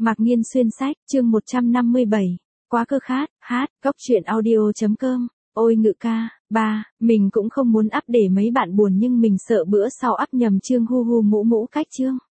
Mạc Nghiên xuyên sách, chương 157. Quá cơ khát, góc truyện audio.com. Ôi ngự ca, ba, mình cũng không muốn up để mấy bạn buồn nhưng mình sợ bữa sau up nhầm chương hu hu mũ mũ cách chương.